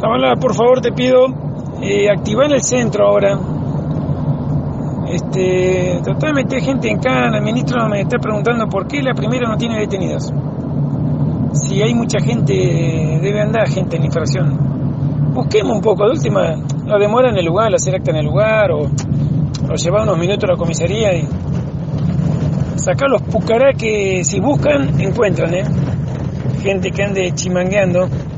Zabala, por favor te pido, activar el centro ahora. Tratá de meter gente en cana. El ministro me está preguntando por qué la primera no tiene detenidos. Si hay mucha gente, debe andar gente en infracción. Busquemos un poco, de última, no demora en el lugar, hacer acta en el lugar, o llevar unos minutos a la comisaría y sacar los pucará que si buscan, encuentran, gente que ande chimangueando.